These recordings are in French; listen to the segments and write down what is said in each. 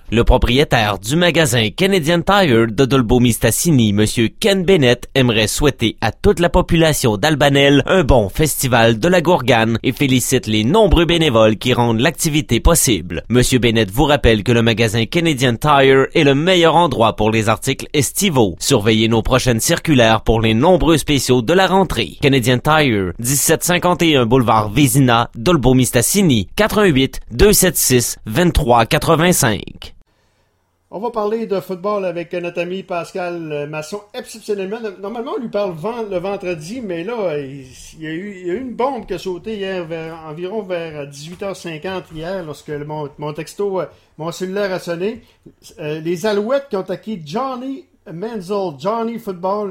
Le propriétaire du magasin Canadian Tire de Dolbeau-Mistassini, Monsieur Ken Bennett, aimerait souhaiter à toute la population d'Albanel un bon festival de la Gourgane et félicite les nombreux bénévoles qui rendent l'activité possible. Monsieur Bennett vous rappelle que le magasin Canadian Tire est le meilleur endroit pour les articles estivaux. Surveillez nos prochaines circulaires pour les nombreux spéciaux de la rentrée. Canadian Tire, 1751 boulevard Vézina, Dolbeau-Mistassini, 88 276 2385. On va parler de football avec notre ami Pascal Masson. Exceptionnellement, normalement on lui parle le vendredi, mais là, il y a eu une bombe qui a sauté hier environ vers 18h50 hier, lorsque mon texto, mon cellulaire a sonné. Les Alouettes qui ont acquis Johnny Manziel, Johnny Football,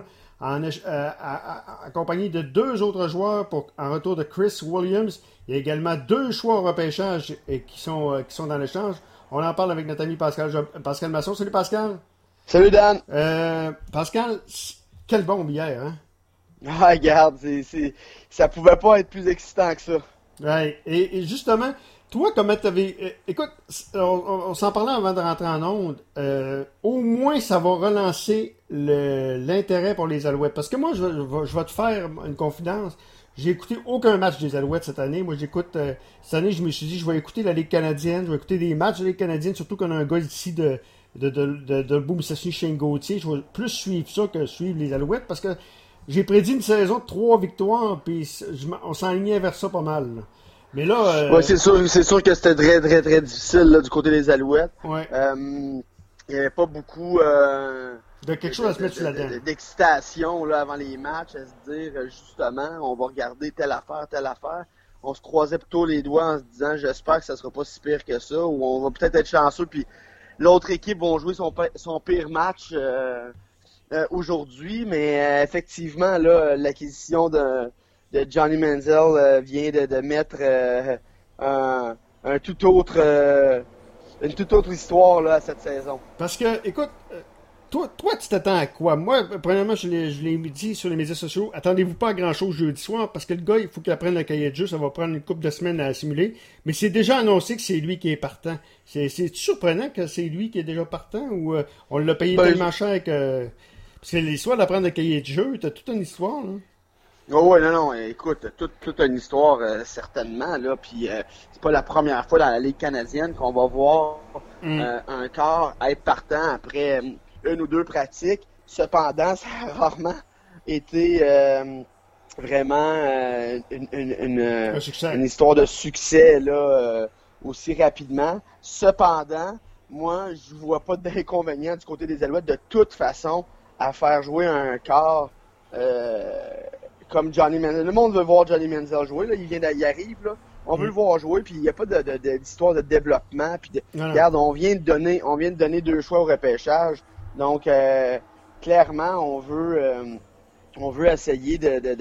accompagné de 2 autres joueurs en retour de Chris Williams. Il y a également 2 choix au repêchage qui sont dans l'échange. On en parle avec notre ami Pascal Masson. Salut Pascal. Salut Dan. Pascal, quelle bombe hier, hein? Ah, regarde, ça pouvait pas être plus excitant que ça. Ouais, et justement, toi, comment t'avais... écoute, on s'en parlait avant de rentrer en onde. Au moins, ça va relancer l'intérêt pour les Alouettes. Parce que moi, je vais te faire une confidence. J'ai écouté aucun match des Alouettes cette année. Moi, cette année, je me suis dit, je vais écouter la Ligue canadienne, je vais écouter des matchs de la Ligue canadienne, surtout qu'on a un gars ici de Boum-Missassini, Shane Gauthier. Je vais plus suivre ça que suivre les Alouettes parce que j'ai prédit une saison de 3 victoires, puis on s'enlignait vers ça pas mal. Là. Mais là... Ouais, c'est sûr que c'était très, très, très difficile là, du côté des Alouettes. Ouais. Il n'y avait pas beaucoup... de quelque chose à se mettre sur la dent. D'excitation là, avant les matchs, à se dire justement, on va regarder telle affaire, telle affaire. On se croisait plutôt les doigts en se disant j'espère que ça sera pas si pire que ça, ou on va peut-être être chanceux, puis l'autre équipe va jouer son pire match aujourd'hui, mais effectivement, là, l'acquisition de Johnny Manziel vient de mettre une toute autre histoire là, à cette saison. Parce que, écoute, toi, tu t'attends à quoi? Moi, premièrement, je l'ai dit sur les médias sociaux, attendez-vous pas à grand-chose jeudi soir, parce que le gars, il faut qu'il apprenne le cahier de jeu, ça va prendre une couple de semaines à simuler, mais c'est déjà annoncé que c'est lui qui est partant. C'est surprenant que c'est lui qui est déjà partant, ou on l'a payé tellement cher que... Parce que l'histoire d'apprendre le cahier de jeu, t'as toute une histoire, là. Oh ouais, non, écoute, toute une histoire, certainement, là, puis c'est pas la première fois dans la Ligue canadienne qu'on va voir un corps être partant après... une ou 2 pratiques. Cependant, ça a rarement été vraiment une histoire de succès là, aussi rapidement. Cependant, moi, je vois pas d'inconvénient du côté des Alouettes de toute façon à faire jouer un corps comme Johnny Manziel. Le monde veut voir Johnny Manziel jouer. Là. Il arrive, là. On veut le voir jouer, puis il n'y a pas d'histoire de développement. Puis regarde, on vient de donner 2 choix au repêchage. Donc, clairement, on veut essayer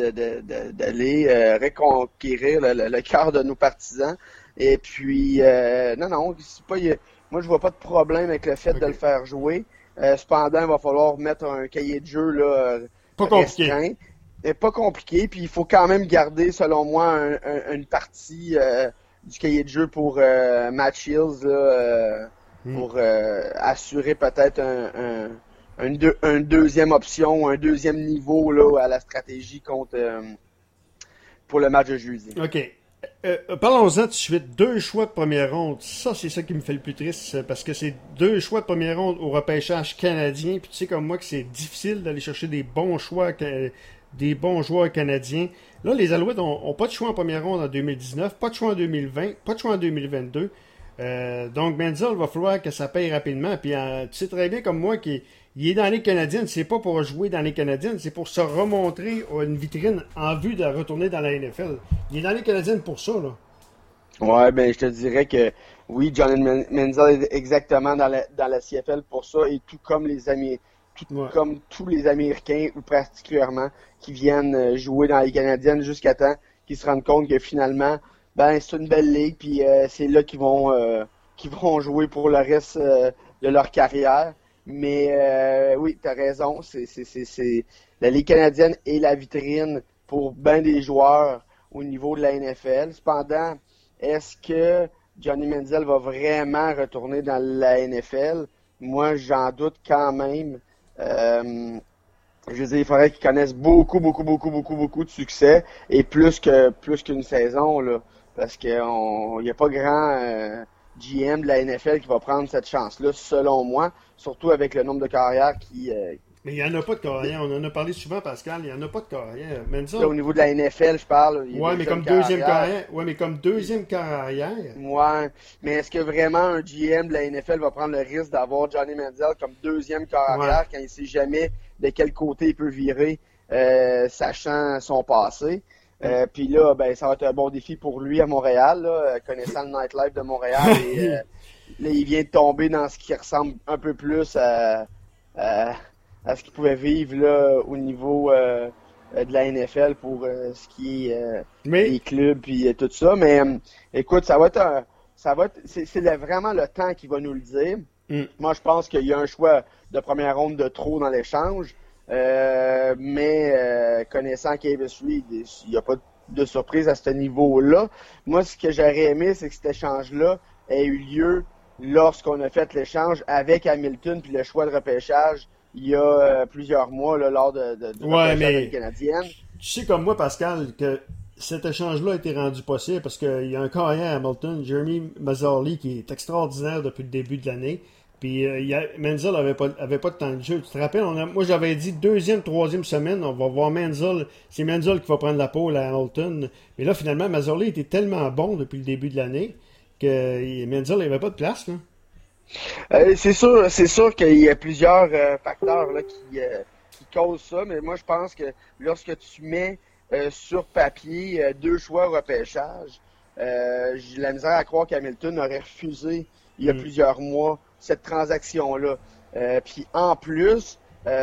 d'aller reconquérir le cœur de nos partisans. Et puis, non, c'est pas, moi, je vois pas de problème avec le fait de le faire jouer. Cependant, il va falloir mettre un cahier de jeu là, pas compliqué. Pas compliqué, puis il faut quand même garder, selon moi, une partie du cahier de jeu pour Matt Shields, là, pour assurer peut-être une deuxième option, un deuxième niveau là, à la stratégie pour le match de jeudi. OK. Parlons-en tout de suite. 2 choix de première ronde. Ça, c'est ça qui me fait le plus triste, parce que c'est 2 choix de première ronde au repêchage canadien. Puis tu sais comme moi que c'est difficile d'aller chercher des bons joueurs canadiens. Là, les Alouettes n'ont pas de choix en première ronde en 2019, pas de choix en 2020, pas de choix en 2022. Donc, Manziel, va falloir que ça paye rapidement. Puis, tu sais très bien comme moi qu'il est dans la Ligue canadienne. C'est pas pour jouer dans la Ligue canadienne, c'est pour se remontrer à une vitrine en vue de retourner dans la NFL. Il est dans la Ligue canadienne pour ça, là. Ouais, ben, je te dirais que oui, Johnny Manziel est exactement dans la CFL pour ça, et tout comme comme tous les Américains, ou particulièrement, qui viennent jouer dans la Ligue canadienne jusqu'à temps qu'ils se rendent compte que finalement, ben, c'est une belle ligue, puis c'est là qu'ils vont jouer pour le reste de leur carrière. Mais oui, t'as raison, c'est la Ligue canadienne est la vitrine pour bien des joueurs au niveau de la NFL. Cependant, est-ce que Johnny Manziel va vraiment retourner dans la NFL? Moi, j'en doute quand même. Je veux dire, il faudrait qu'il connaisse beaucoup de succès et plus qu'une saison, là. Parce qu'il n'y a pas grand GM de la NFL qui va prendre cette chance-là, selon moi. Surtout avec le nombre de carrières qui... Mais il n'y en a pas de carrière. On en a parlé souvent, Pascal. Il n'y en a pas de carrière. Là, au niveau de la NFL, je parle. Ouais, mais comme deuxième carrière. Ouais, mais comme deuxième carrière. Ouais. Mais est-ce que vraiment un GM de la NFL va prendre le risque d'avoir Johnny Manziel comme deuxième carrière quand il ne sait jamais de quel côté il peut virer, sachant son passé? Puis là, ben, ça va être un bon défi pour lui à Montréal, là, connaissant le nightlife de Montréal. Et, là, il vient de tomber dans ce qui ressemble un peu plus à ce qu'il pouvait vivre là au niveau de la NFL pour ce qui est les clubs puis tout ça. Mais écoute, c'est vraiment le temps qui va nous le dire. Moi, je pense qu'il y a un choix de première ronde de trop dans l'échange. Mais connaissant Kavis Reed, il n'y a pas de surprise à ce niveau-là. Moi, ce que j'aurais aimé, c'est que cet échange-là ait eu lieu lorsqu'on a fait l'échange avec Hamilton puis le choix de repêchage il y a plusieurs mois là, lors de repêchage canadienne. Tu sais comme moi, Pascal, que cet échange-là a été rendu possible parce qu'il y a un carrière à Hamilton, Jeremy Mazzarli, qui est extraordinaire depuis le début de l'année. Puis Manziel n'avait pas de temps de jeu. Tu te rappelles, moi j'avais dit deuxième, troisième semaine, on va voir Manziel. C'est Manziel qui va prendre la pole à Hamilton. Mais là, finalement, Mazzarli était tellement bon depuis le début de l'année que Manziel n'avait pas de place, là. C'est sûr qu'il y a plusieurs facteurs là, qui causent ça, mais moi je pense que lorsque tu mets sur papier deux choix repêchage, j'ai la misère à croire qu'Hamilton aurait refusé il y a plusieurs mois cette transaction-là. Puis en plus,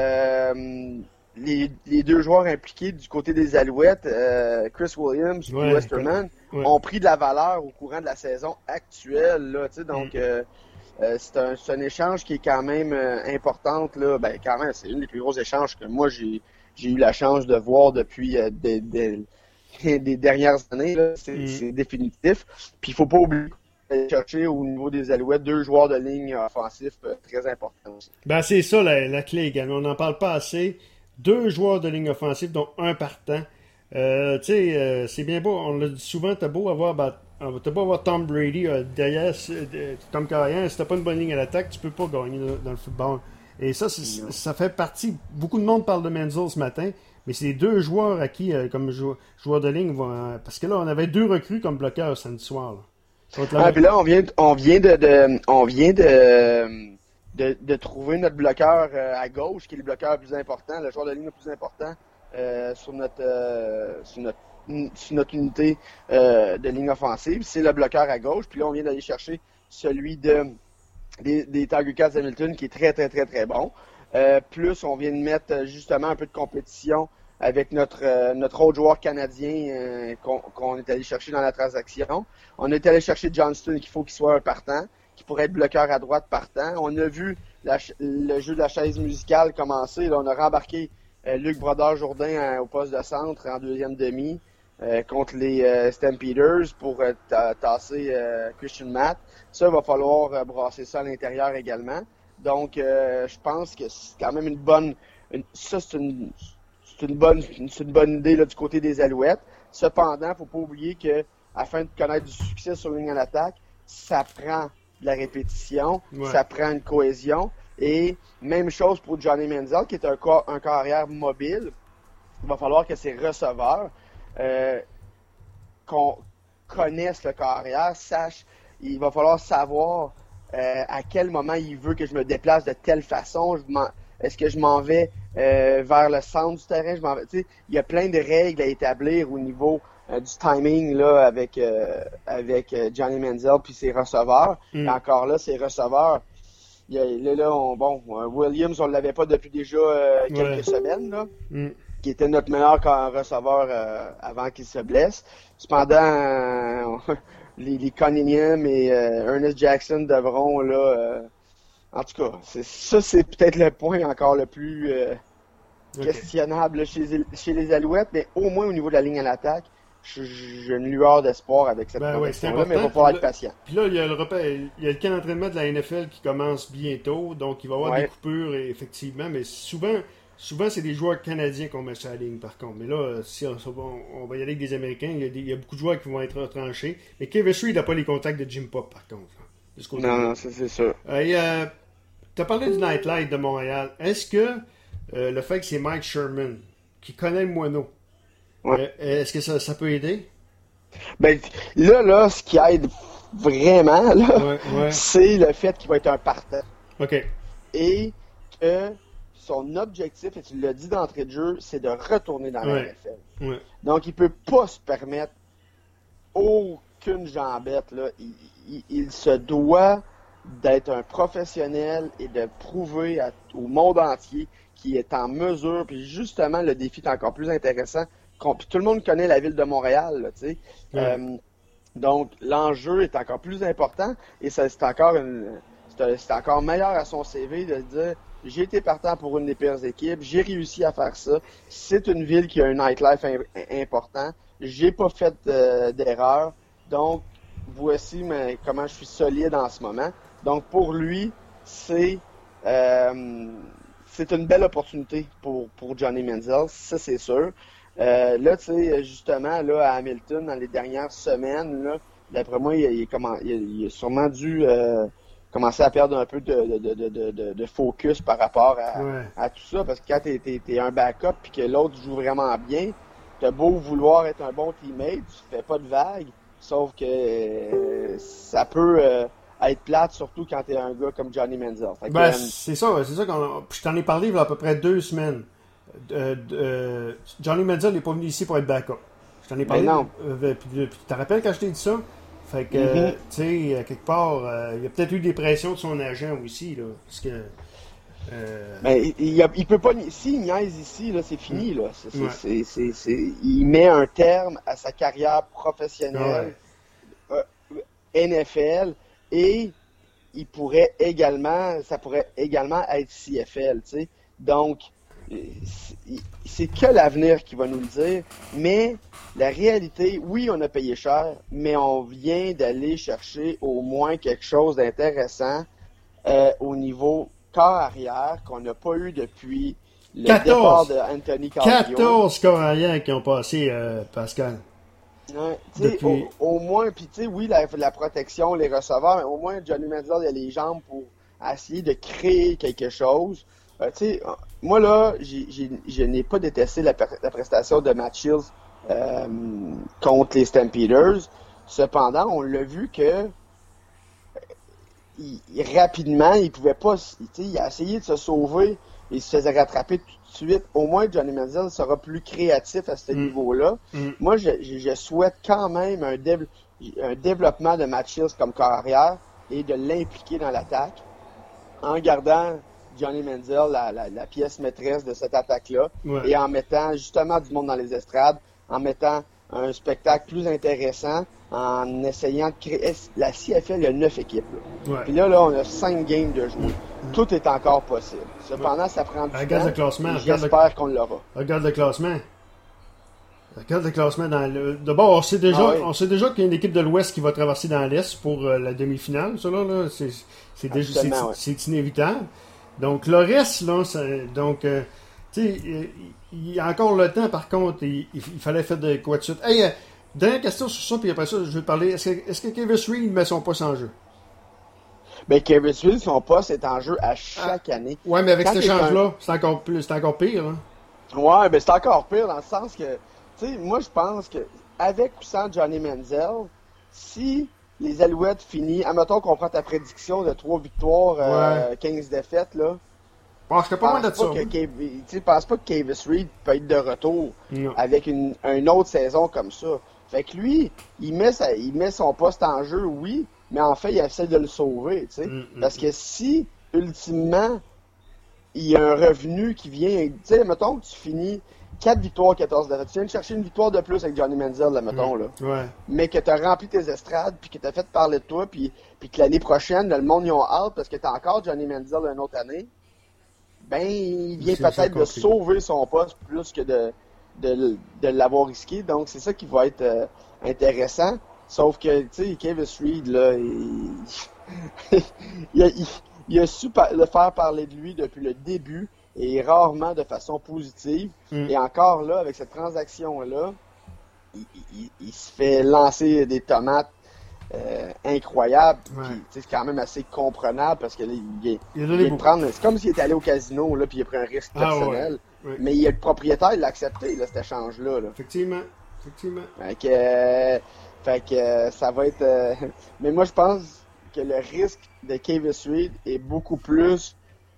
les deux joueurs impliqués du côté des Alouettes, Chris Williams et Westerman, ont pris de la valeur au courant de la saison actuelle. Là, donc, c'est un échange qui est quand même importante. Là. Ben, quand même, c'est une des plus gros échanges que moi, j'ai eu la chance de voir depuis des dernières années. Là. C'est définitif. Puis il faut pas oublier d'aller chercher au niveau des Alouettes deux joueurs de ligne offensifs très importants. Ben, c'est ça la clé également. On n'en parle pas assez. Deux joueurs de ligne offensive, donc un partant. C'est bien beau. On l'a dit souvent, t'as beau avoir Tom Brady derrière Tom Callahan, si t'as pas une bonne ligne à l'attaque, tu peux pas gagner dans le football. Et ça, ça fait partie. Beaucoup de monde parle de Manziel ce matin, mais c'est deux joueurs à qui, comme joueurs de ligne, parce que là, on avait deux recrues comme bloqueurs samedi soir. Puis là, on vient de trouver notre bloqueur à gauche, qui est le bloqueur le plus important, le joueur de ligne le plus important sur notre unité de ligne offensive. C'est le bloqueur à gauche. Puis là, on vient d'aller chercher celui des Tiger Cats Hamilton, qui est très, très, très, très bon. Plus, on vient de mettre justement un peu de compétition avec notre autre joueur canadien qu'on est allé chercher dans la transaction. On est allé chercher Johnston, qu'il faut qu'il soit un partant, qui pourrait être bloqueur à droite partant. On a vu le jeu de la chaise musicale commencer. Là, on a rembarqué Luc Brodeur-Jourdain au poste de centre en deuxième demi contre les Stampeders pour tasser Christian Matt. Ça, il va falloir brasser ça à l'intérieur également. Donc, je pense que c'est quand même une bonne idée là, du côté des Alouettes. Cependant, il ne faut pas oublier que afin de connaître du succès sur ligne à l'attaque, ça prend de la répétition, ça prend une cohésion. Et même chose pour Johnny Manziel, qui est un carrière mobile. Il va falloir que ses receveurs qu'on connaisse le carrière, sachent, il va falloir savoir à quel moment il veut que je me déplace de telle façon. Est-ce que je m'en vais vers le centre du terrain? Il y a plein de règles à établir au niveau du timing là, avec Johnny Manziel puis ses receveurs. Et encore là, ses receveurs, Williams, on ne l'avait pas depuis déjà quelques semaines, là, qui était notre meilleur receveur avant qu'il se blesse. Cependant, les Cunningham et Ernest Jackson devront, là, en tout cas, c'est peut-être le point encore le plus questionnable là, chez les Alouettes, mais au moins au niveau de la ligne à l'attaque, j'ai une lueur d'espoir avec cette protection-là, mais il va falloir être patient. Puis là, il y a le camp d'entraînement de la NFL qui commence bientôt, donc il va y avoir des coupures, effectivement, mais souvent c'est des joueurs canadiens qu'on met sur la ligne, par contre. Mais là, si on va y aller avec des Américains, il y a beaucoup de joueurs qui vont être retranchés. Mais Kevin Street n'a pas les contacts de Jim Pop, par contre. Non, ça c'est sûr. Tu as parlé du Nightlight de Montréal. Est-ce que le fait que c'est Mike Sherman, qui connaît le moineau, est-ce que ça peut aider? Ben, là, ce qui aide vraiment, là, c'est le fait qu'il va être un partant. OK. Et que son objectif, et tu l'as dit d'entrée de jeu, c'est de retourner dans la NFL. Ouais. Donc, il peut pas se permettre aucune jambette, là. Il se doit d'être un professionnel et de prouver au monde entier qu'il est en mesure, puis justement, le défi est encore plus intéressant. Puis tout le monde connaît la ville de Montréal, là, tu sais. Donc, l'enjeu est encore plus important et c'est encore meilleur à son CV de dire j'ai été partant pour une des pires équipes, j'ai réussi à faire ça. C'est une ville qui a un nightlife important. J'ai pas fait d'erreur. Donc, voici comment je suis solide en ce moment. Donc, pour lui, c'est une belle opportunité pour Johnny Manziel, ça c'est sûr. Là, tu sais, justement, là, à Hamilton, dans les dernières semaines, là, d'après moi, il a sûrement dû commencer à perdre un peu de focus par rapport à tout ça, parce que quand t'es un backup puis que l'autre joue vraiment bien, t'as beau vouloir être un bon teammate, tu fais pas de vagues, sauf que ça peut être plate, surtout quand t'es un gars comme Johnny Manziel. C'est ça je t'en ai parlé il y a à peu près 2 semaines. Johnny Manziel n'est pas venu ici pour être backup. Je t'en ai parlé. Puis tu te rappelles quand je t'ai dit ça? Fait que, tu sais, quelque part, il y a peut-être eu des pressions de son agent aussi, là. Parce que. Mais il peut pas. S'il niaise ici, là, c'est fini, là. Il met un terme à sa carrière professionnelle NFL et ça pourrait également être CFL, tu sais. Donc, c'est que l'avenir qui va nous le dire, mais la réalité, oui, on a payé cher, mais on vient d'aller chercher au moins quelque chose d'intéressant au niveau corps arrière qu'on n'a pas eu depuis le départ de Anthony Calvillo. 14 corps arrière qui ont passé, Pascal. Depuis... Au moins, puis tu sais, oui, la protection, les receveurs, mais au moins Johnny Manziel a les jambes pour essayer de créer quelque chose. Moi, là, je n'ai pas détesté la prestation de Matt Shields contre les Stampeders. Cependant, on l'a vu que rapidement, il pouvait pas... Il a essayé de se sauver et il se faisait rattraper tout de suite. Au moins, Johnny Manziel sera plus créatif à ce niveau-là. Moi, je souhaite quand même un développement de Matt Shields comme carrière et de l'impliquer dans l'attaque en gardant Johnny Manziel, la pièce maîtresse de cette attaque-là, et en mettant justement du monde dans les estrades, en mettant un spectacle plus intéressant, en essayant de créer... La CFL, il y a 9 équipes. Puis là, on a 5 games de jouer. Tout est encore possible. Cependant, ça prend du temps. J'espère qu'on l'aura. Regarde le classement. Regarde le classement D'abord, on sait déjà qu'il y a une équipe de l'Ouest qui va traverser dans l'Est pour la demi-finale. Ça, là, c'est inévitable. Donc, le reste, là, tu sais, il y a encore le temps, par contre, il fallait faire de quoi de suite. Hey, dernière question sur ça, puis après ça, je vais te parler. Est-ce que Kevin Reed met son poste en jeu? Ben, Kevin Reed, son poste est en jeu à chaque année. Ouais, mais avec cet échange-là, c'est encore pire, hein? Ouais, ben, c'est encore pire dans le sens que, tu sais, moi, je pense que, avec ou sans Johnny Manziel, si les Alouettes finissent, admettons qu'on prend ta prédiction de 3 victoires, 15 défaites, là. Bon, je serais pas loin de ça. Je pense pas que Kevin Reed peut être de retour avec une autre saison comme ça. Fait que lui, il met son poste en jeu, oui, mais en fait, il essaie de le sauver, tu sais. Parce que si, ultimement, il y a un revenu qui vient, tu sais, mettons que tu finis 4 victoires, 14 défaites. Tu viens de chercher une victoire de plus avec Johnny Manziel, là, mettons, là. Mais que tu as rempli tes estrades, puis que tu as fait parler de toi, puis que l'année prochaine, le monde y a hâte parce que tu as encore Johnny Manziel une autre année, ben, il vient peut-être de sauver son poste plus que de de l'avoir risqué. Donc, c'est ça qui va être intéressant. Sauf que, tu sais, Kavis Reed, là, il a su le faire parler de lui depuis le début et rarement de façon positive. Et encore là, avec cette transaction-là, il se fait lancer des tomates incroyables. C'est quand même assez comprenable parce que là, c'est comme s'il était allé au casino là, puis il a pris un risque personnel. Ouais. Mais le propriétaire l'a accepté, là, cet échange-là. Là. Effectivement. Fait que ça va être... Mais moi, je pense que le risque de Kavis Reed est beaucoup plus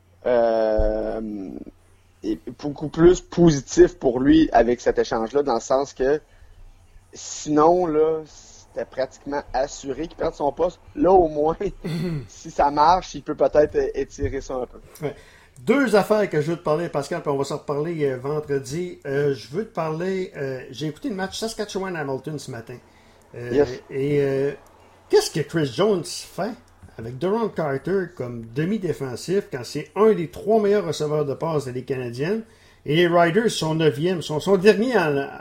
positif pour lui avec cet échange-là, dans le sens que sinon, là, c'était pratiquement assuré qu'il perde son poste. Là, au moins, si ça marche, il peut peut-être étirer ça un peu. Ouais. 2 affaires que je veux te parler, Pascal, puis on va s'en reparler vendredi. Je veux te parler... j'ai écouté le match Saskatchewan-Hamilton ce matin. Et qu'est-ce que Chris Jones fait avec Durant Carter comme demi-défensif quand c'est un des 3 meilleurs receveurs de passe de la Ligue canadienne et les Riders sont 9e, sont derniers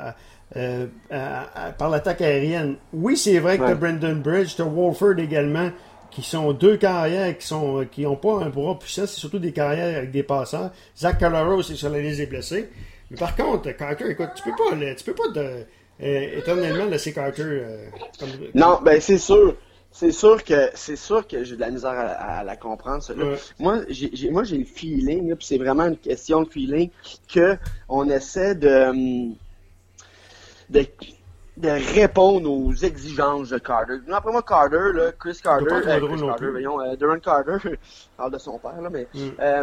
par l'attaque aérienne. Oui, c'est vrai que tu as Brendan Bridge, tu as Wolford également, qui sont 2 carrières qui n'ont pas un bras puissant, c'est surtout des carrières avec des passeurs. Zach Calero, c'est sur la liste des blessés. Mais par contre, Carter, écoute, tu peux pas éternellement laisser Carter Non, ben c'est sûr. C'est sûr que j'ai de la misère à la comprendre, ça. Ouais. Moi, j'ai le feeling, là, puis c'est vraiment une question de feeling, que on essaie de répondre aux exigences de Carter. Non, après moi, Carter, là, Durant Carter, je parle de son père, là, mais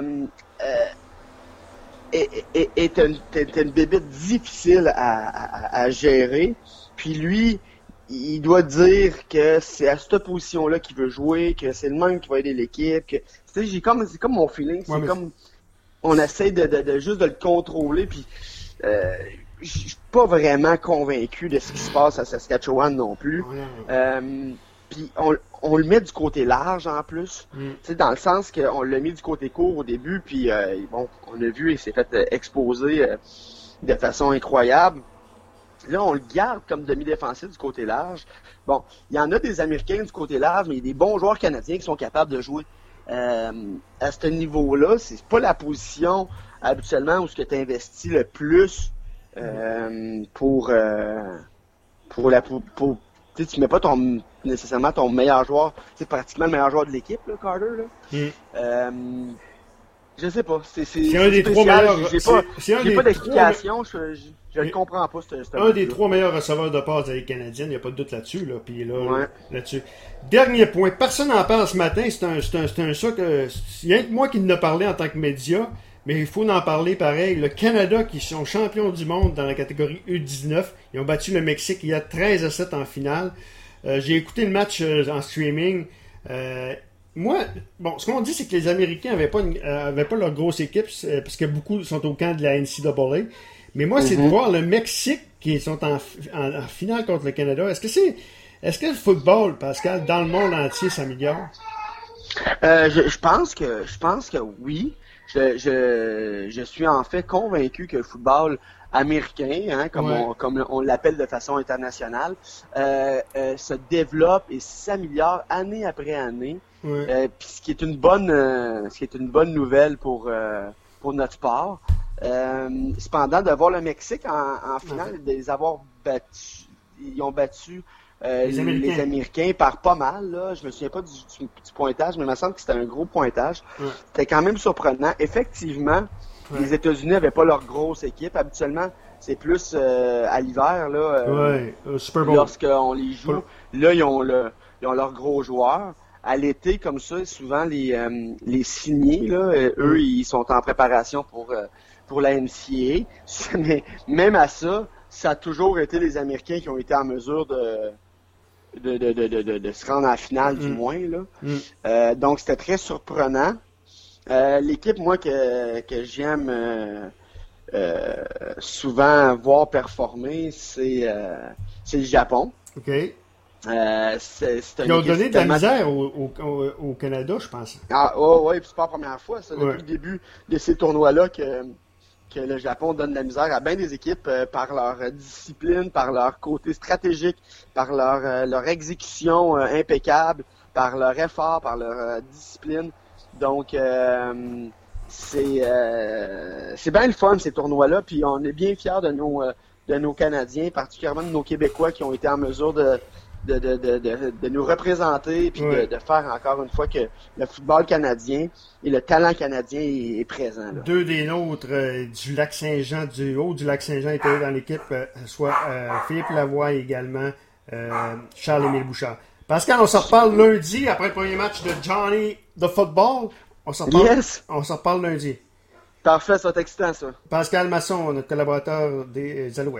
est une bébête difficile à gérer. Puis lui, il doit dire que c'est à cette position-là qu'il veut jouer, que c'est le même qui va aider l'équipe. Que, c'est comme mon feeling. C'est comme on essaie de juste de le contrôler. Puis je suis pas vraiment convaincu de ce qui se passe à Saskatchewan non plus. Puis on le met du côté large en plus. Dans le sens qu'on l'a mis du côté court au début. Puis on a vu, il s'est fait exposer de façon incroyable. Là, on le garde comme demi-défensif du côté large. Bon, il y en a des Américains du côté large, mais il y a des bons joueurs canadiens qui sont capables de jouer à ce niveau-là. C'est pas la position habituellement où tu investis le plus pour tu mets pas nécessairement ton meilleur joueur. C'est pratiquement le meilleur joueur de l'équipe, là, Carter. Là. Je sais pas. C'est un des 3 meilleurs. J'ai pas d'explication. Je ne comprends pas. Un des 3 meilleurs receveurs de passe de la Ligue canadienne. Il n'y a pas de doute là-dessus. Puis là-dessus. Dernier point. Personne n'en parle ce matin. C'est un ça que. Il y a que moi qui en a parlé en tant que média. Mais il faut en parler pareil. Le Canada, qui sont champions du monde dans la catégorie U19. Ils ont battu le Mexique il y a 13-7 en finale. J'ai écouté le match en streaming. Moi, ce qu'on dit, c'est que les Américains avaient pas leur grosse équipe, parce que beaucoup sont au camp de la NCAA. Mais moi, c'est de voir le Mexique qui sont en finale contre le Canada. Est-ce que le football, Pascal, dans le monde entier, s'améliore? Je pense que oui. Je suis en fait convaincu que le football américain, comme on l'appelle de façon internationale, se développe et s'améliore année après année. Puis ce qui est une bonne nouvelle pour notre sport. Cependant, de voir le Mexique en finale, de les avoir battus, ils ont battu les Américains par pas mal. Là. Je me souviens pas du pointage, mais il me semble que c'était un gros pointage. C'était quand même surprenant. Effectivement, les États-Unis n'avaient pas leur grosse équipe. Habituellement, c'est plus à l'hiver, là, Super Bowl. Lorsqu'on les joue. Là, ils ont leurs gros joueurs. À l'été, comme ça, souvent les signés, là, eux, ils sont en préparation pour la NCAA. Mais même à ça a toujours été les Américains qui ont été en mesure de se rendre en finale, du moins. Là. Donc, c'était très surprenant. L'équipe, moi, que j'aime souvent voir performer, c'est le Japon. OK. Ils ont donné de la misère au Canada, je pense. Oui, puis c'est pas la première fois. Ça, depuis le début de ces tournois-là que le Japon donne de la misère à bien des équipes par leur discipline, par leur côté stratégique, par leur exécution impeccable, par leur effort, par leur discipline. Donc, c'est bien le fun, ces tournois-là, puis on est bien fiers de nos Canadiens, particulièrement de nos Québécois qui ont été en mesure de nous représenter puis de faire encore une fois que le football canadien et le talent canadien est présent. Là. Deux des nôtres du Lac-Saint-Jean, du haut du Lac-Saint-Jean étaient dans l'équipe, soit Philippe Lavoie et également Charles-Émile Bouchard. Pascal, on se reparle lundi après le premier match de Johnny the Football. On se reparle lundi. Parfait, ça va être excitant ça. Pascal Masson, notre collaborateur des Alouettes.